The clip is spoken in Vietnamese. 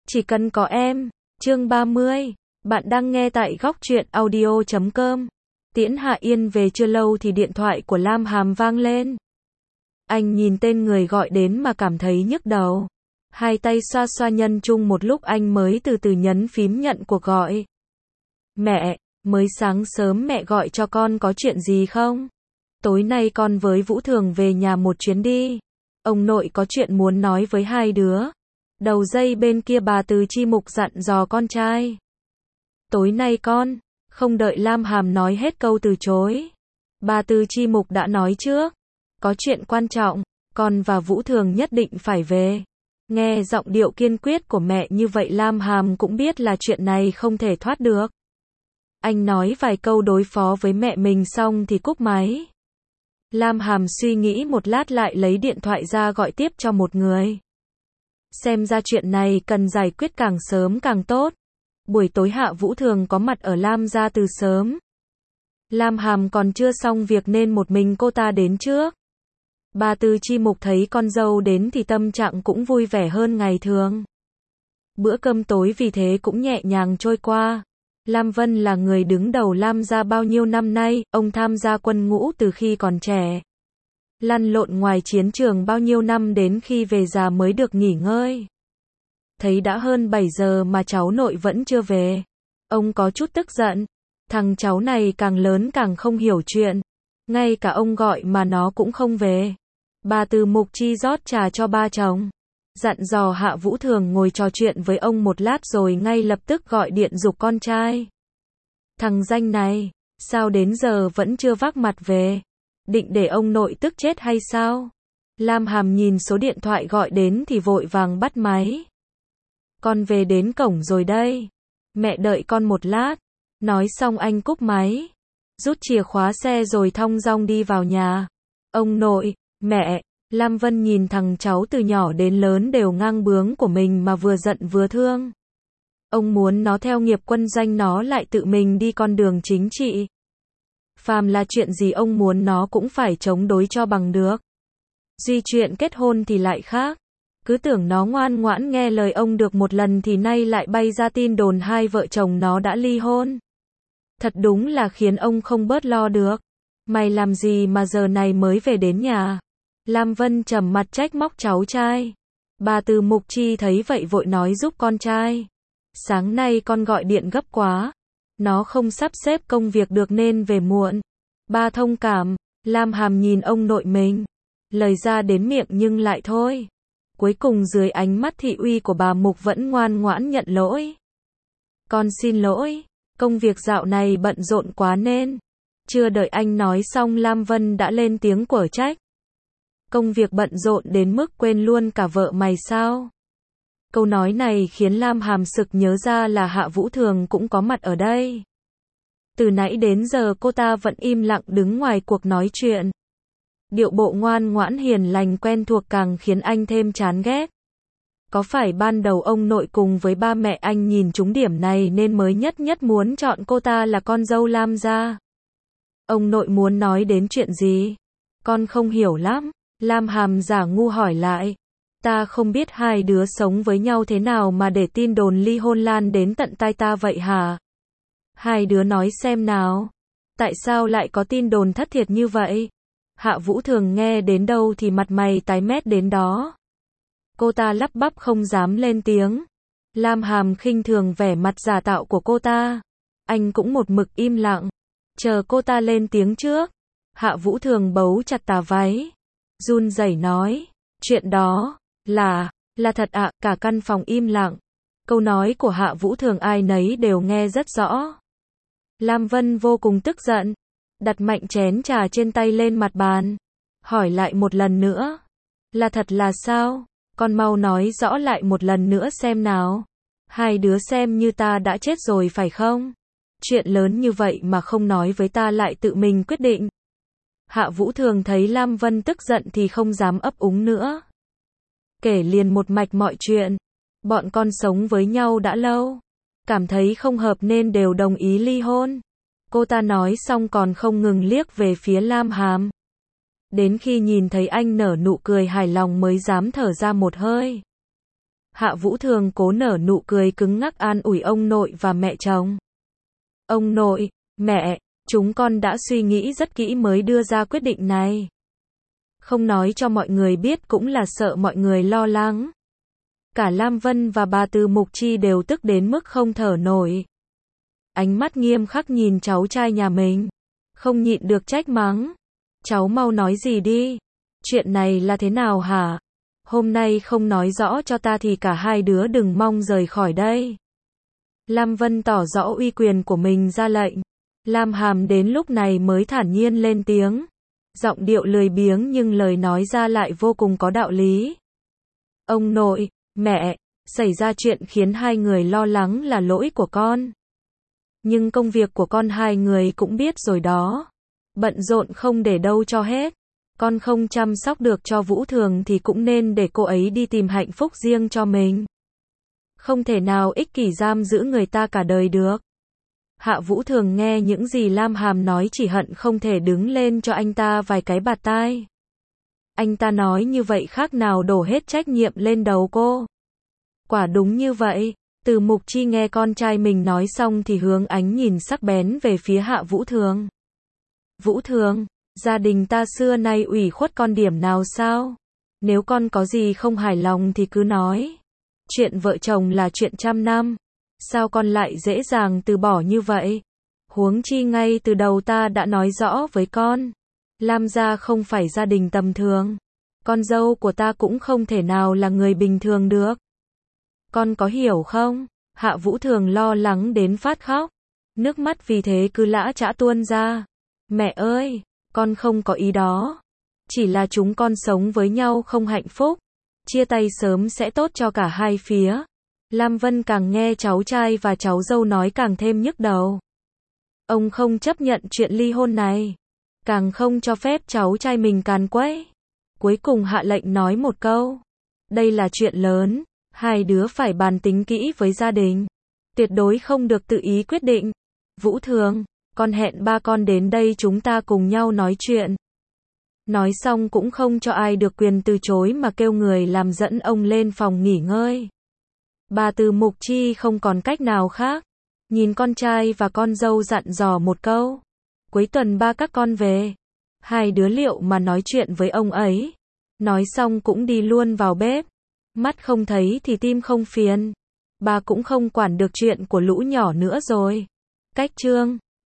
Chỉ cần có em. Chương 30. Bạn đang nghe tại góc truyện audio.com. Tiễn Hạ Yên về chưa lâu thì điện thoại của Lam Hàm vang lên. Anh nhìn tên người gọi đến mà cảm thấy nhức đầu. Hai tay xoa xoa nhân chung một lúc anh mới từ từ nhấn phím nhận cuộc gọi. Mẹ, mới sáng sớm mẹ gọi cho con có chuyện gì không? Tối nay con với Vũ Thường về nhà một chuyến đi. Ông nội có chuyện muốn nói với hai đứa. Đầu dây bên kia bà Từ Chi Mục dặn dò con trai. Tối nay con, không đợi Lam Hàm nói hết câu từ chối. Bà Từ Chi Mục đã nói trước. Có chuyện quan trọng, con và Vũ Thường nhất định phải về. Nghe giọng điệu kiên quyết của mẹ như vậy Lam Hàm cũng biết là chuyện này không thể thoát được. Anh nói vài câu đối phó với mẹ mình xong thì cúp máy. Lam Hàm suy nghĩ một lát lại lấy điện thoại ra gọi tiếp cho một người. Xem ra chuyện này cần giải quyết càng sớm càng tốt. Buổi tối Hạ Vũ Thường có mặt ở Lam gia từ sớm. Lam Hàm còn chưa xong việc nên một mình cô ta đến trước. Bà Từ Chi Mục thấy con dâu đến thì tâm trạng cũng vui vẻ hơn ngày thường. Bữa cơm tối vì thế cũng nhẹ nhàng trôi qua. Lam Vân là người đứng đầu Lam gia bao nhiêu năm nay, ông tham gia quân ngũ từ khi còn trẻ. Lăn lộn ngoài chiến trường bao nhiêu năm đến khi về già mới được nghỉ ngơi. Thấy đã hơn 7 giờ mà cháu nội vẫn chưa về. Ông có chút tức giận. Thằng cháu này càng lớn càng không hiểu chuyện. Ngay cả ông gọi mà nó cũng không về. Bà Từ Mục Chi rót trà cho ba chồng. Dặn dò Hạ Vũ Thường ngồi trò chuyện với ông một lát rồi ngay lập tức gọi điện giục con trai. Thằng danh này, sao đến giờ vẫn chưa vác mặt về? Định để ông nội tức chết hay sao? Lam Hàm nhìn số điện thoại gọi đến thì vội vàng bắt máy. Con về đến cổng rồi đây. Mẹ đợi con một lát. Nói xong anh cúp máy. Rút chìa khóa xe rồi thong dong đi vào nhà. Ông nội, mẹ, Lam Vân nhìn thằng cháu từ nhỏ đến lớn đều ngang bướng của mình mà vừa giận vừa thương. Ông muốn nó theo nghiệp quân doanh nó lại tự mình đi con đường chính trị. Phàm là chuyện gì ông muốn nó cũng phải chống đối cho bằng được. Duy chuyện kết hôn thì lại khác. Cứ tưởng nó ngoan ngoãn nghe lời ông được một lần thì nay lại bay ra tin đồn hai vợ chồng nó đã ly hôn. Thật đúng là khiến ông không bớt lo được. Mày làm gì mà giờ này mới về đến nhà? Lam Vân trầm mặt trách móc cháu trai. Bà Từ Mục Chi thấy vậy vội nói giúp con trai. Sáng nay con gọi điện gấp quá. Nó không sắp xếp công việc được nên về muộn. Ba thông cảm. Lam Hàm nhìn ông nội mình. Lời ra đến miệng nhưng lại thôi. Cuối cùng dưới ánh mắt thị uy của bà Mục vẫn ngoan ngoãn nhận lỗi. Con xin lỗi. Công việc dạo này bận rộn quá nên. Chưa đợi anh nói xong Lam Vân đã lên tiếng quở trách. Công việc bận rộn đến mức quên luôn cả vợ mày sao? Câu nói này khiến Lam Hàm sực nhớ ra là Hạ Vũ Thường cũng có mặt ở đây. Từ nãy đến giờ cô ta vẫn im lặng đứng ngoài cuộc nói chuyện. Điệu bộ ngoan ngoãn hiền lành quen thuộc càng khiến anh thêm chán ghét. Có phải ban đầu ông nội cùng với ba mẹ anh nhìn trúng điểm này nên mới nhất muốn chọn cô ta là con dâu Lam gia? Ông nội muốn nói đến chuyện gì? Con không hiểu lắm. Lam Hàm giả ngu hỏi lại. Ta không biết hai đứa sống với nhau thế nào mà để tin đồn ly hôn lan đến tận tai ta vậy hả? Hai đứa nói xem nào. Tại sao lại có tin đồn thất thiệt như vậy? Hạ Vũ Thường nghe đến đâu thì mặt mày tái mét đến đó. Cô ta lắp bắp không dám lên tiếng. Lam Hàm khinh thường vẻ mặt giả tạo của cô ta. Anh cũng một mực im lặng. Chờ cô ta lên tiếng trước. Hạ Vũ Thường bấu chặt tà váy. Run rẩy nói. Chuyện đó, là thật ạ. Cả căn phòng im lặng. Câu nói của Hạ Vũ Thường ai nấy đều nghe rất rõ. Lam Vân vô cùng tức giận. Đặt mạnh chén trà trên tay lên mặt bàn. Hỏi lại một lần nữa. Là thật là sao? Con mau nói rõ lại một lần nữa xem nào. Hai đứa xem như ta đã chết rồi phải không? Chuyện lớn như vậy mà không nói với ta lại tự mình quyết định. Hạ Vũ Thường thấy Lam Vân tức giận thì không dám ấp úng nữa. Kể liền một mạch mọi chuyện. Bọn con sống với nhau đã lâu. Cảm thấy không hợp nên đều đồng ý ly hôn. Cô ta nói xong còn không ngừng liếc về phía Lam Hàm. Đến khi nhìn thấy anh nở nụ cười hài lòng mới dám thở ra một hơi. Hạ Vũ Thường cố nở nụ cười cứng ngắc an ủi ông nội và mẹ chồng. Ông nội, mẹ, chúng con đã suy nghĩ rất kỹ mới đưa ra quyết định này. Không nói cho mọi người biết cũng là sợ mọi người lo lắng. Cả Lam Vân và bà Từ Mục Chi đều tức đến mức không thở nổi. Ánh mắt nghiêm khắc nhìn cháu trai nhà mình. Không nhịn được trách mắng. Cháu mau nói gì đi. Chuyện này là thế nào hả? Hôm nay không nói rõ cho ta thì cả hai đứa đừng mong rời khỏi đây. Lam Vân tỏ rõ uy quyền của mình ra lệnh. Lam Hàm đến lúc này mới thản nhiên lên tiếng. Giọng điệu lười biếng nhưng lời nói ra lại vô cùng có đạo lý. Ông nội, mẹ, xảy ra chuyện khiến hai người lo lắng là lỗi của con. Nhưng công việc của con hai người cũng biết rồi đó. Bận rộn không để đâu cho hết. Con không chăm sóc được cho Vũ Thường thì cũng nên để cô ấy đi tìm hạnh phúc riêng cho mình. Không thể nào ích kỷ giam giữ người ta cả đời được. Hạ Vũ Thường nghe những gì Lam Hàm nói chỉ hận không thể đứng lên cho anh ta vài cái bạt tai. Anh ta nói như vậy khác nào đổ hết trách nhiệm lên đầu cô. Quả đúng như vậy. Từ Mục Chi nghe con trai mình nói xong thì hướng ánh nhìn sắc bén về phía Hạ Vũ Thường. Vũ Thường, gia đình ta xưa nay ủy khuất con điểm nào sao? Nếu con có gì không hài lòng thì cứ nói. Chuyện vợ chồng là chuyện trăm năm. Sao con lại dễ dàng từ bỏ như vậy? Huống chi ngay từ đầu ta đã nói rõ với con. Lam gia không phải gia đình tầm thường. Con dâu của ta cũng không thể nào là người bình thường được. Con có hiểu không? Hạ Vũ Thường lo lắng đến phát khóc. Nước mắt vì thế cứ lã chã tuôn ra. Mẹ ơi, con không có ý đó. Chỉ là chúng con sống với nhau không hạnh phúc. Chia tay sớm sẽ tốt cho cả hai phía. Lam Vân càng nghe cháu trai và cháu dâu nói càng thêm nhức đầu. Ông không chấp nhận chuyện ly hôn này. Càng không cho phép cháu trai mình càn quấy. Cuối cùng hạ lệnh nói một câu. Đây là chuyện lớn. Hai đứa phải bàn tính kỹ với gia đình. Tuyệt đối không được tự ý quyết định. Vũ Thường, con hẹn ba con đến đây chúng ta cùng nhau nói chuyện. Nói xong cũng không cho ai được quyền từ chối mà kêu người làm dẫn ông lên phòng nghỉ ngơi. Bà Từ Mục Chi không còn cách nào khác. Nhìn con trai và con dâu dặn dò một câu. Cuối tuần ba các con về. Hai đứa liệu mà nói chuyện với ông ấy. Nói xong cũng đi luôn vào bếp. Mắt không thấy thì tim không phiền. Bà cũng không quản được chuyện của lũ nhỏ nữa rồi. Cách chương